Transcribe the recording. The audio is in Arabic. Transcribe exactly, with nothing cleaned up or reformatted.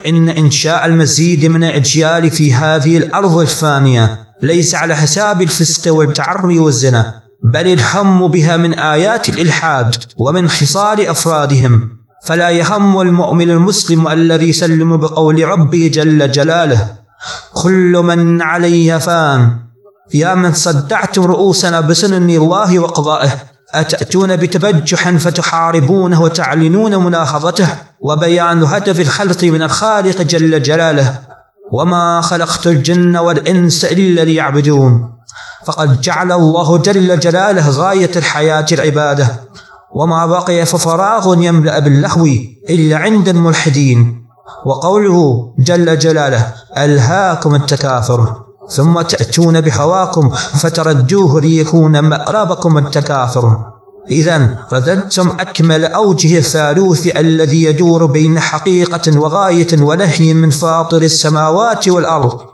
إن إنشاء المزيد من الأجيال في هذه الأرض الفانية ليس على حساب الفسق والتعري والزنا، بل الهم بها من آيات الإلحاد ومن خصال أفرادهم. فلا يهم المؤمن المسلم الذي يسلم بقول ربه جل جلاله: كل من عليها فان، يا من صدعتم رؤوسنا بسنن الله وقضائه، أتأتون بتبجح فتحاربونه وتعلنون مناهضته وبيان هدف الخلق من الخالق جل جلاله: وما خلقت الجن والإنس إلا ليعبدون. فقد جعل الله جل جلاله غاية الحياة العبادة، وما بقي ففراغ يملأ باللهو إلا عند الملحدين. وقوله جل جلاله: ألهاكم التكاثر ثم تأتون بهواكم فتردوه ليكون مأربكم التكاثر. إذن رددتم أكمل أوجه الثالوث الذي يدور بين حقيقة وغاية ونهي من فاطر السماوات والأرض،